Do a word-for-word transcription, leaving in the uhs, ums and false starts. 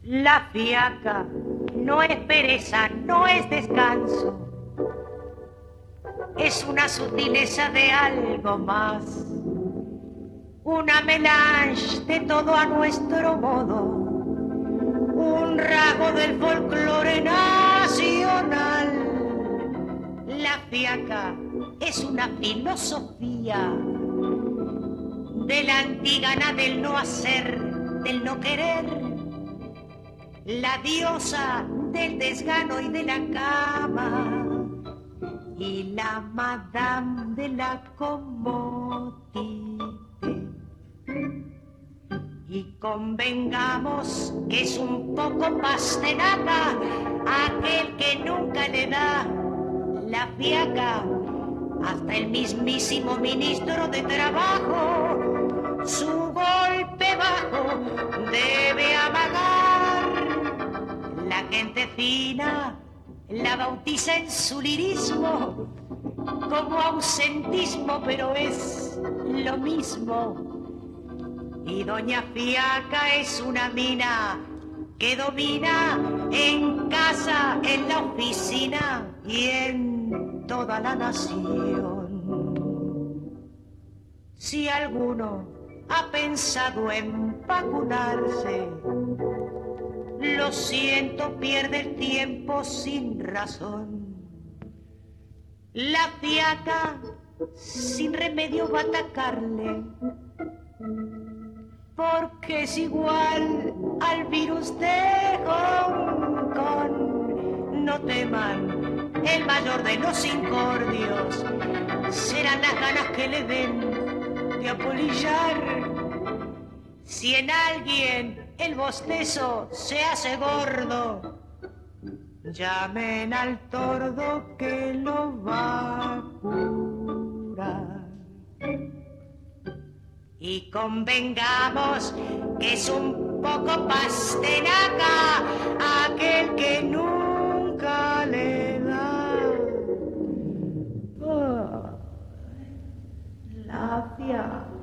La fiaca no es pereza, no es descanso. Es una sutileza de algo más. Una melange de todo a nuestro modo. Un rasgo del folclore nacional. La fiaca es una filosofía de la antigana del no hacer, del no querer. La diosa del desgano y de la cama. Y la madame de la comodité. Y convengamos que es un poco pastenaca aquel que nunca le da la fiaca hasta el mismísimo ministro de Trabajo. Su golpe bajo debe amagar. La gente fina la bautiza en su lirismo como ausentismo, pero es lo mismo. Y doña Fiaca es una mina que domina en casa, en la oficina y en toda la nación. Si alguno ha pensado en vacunarse, lo siento, pierde el tiempo sin razón. La fiaca sin remedio va a atacarle, porque es igual al virus de Hong Kong. No teman, el mayor de los incordios serán las ganas que le den de apolillar. Si en alguien el bostezo se hace gordo, llamen al tordo que lo va a curar. Y convengamos que es un poco pastenaca aquel que nunca le da oh, la fiaca.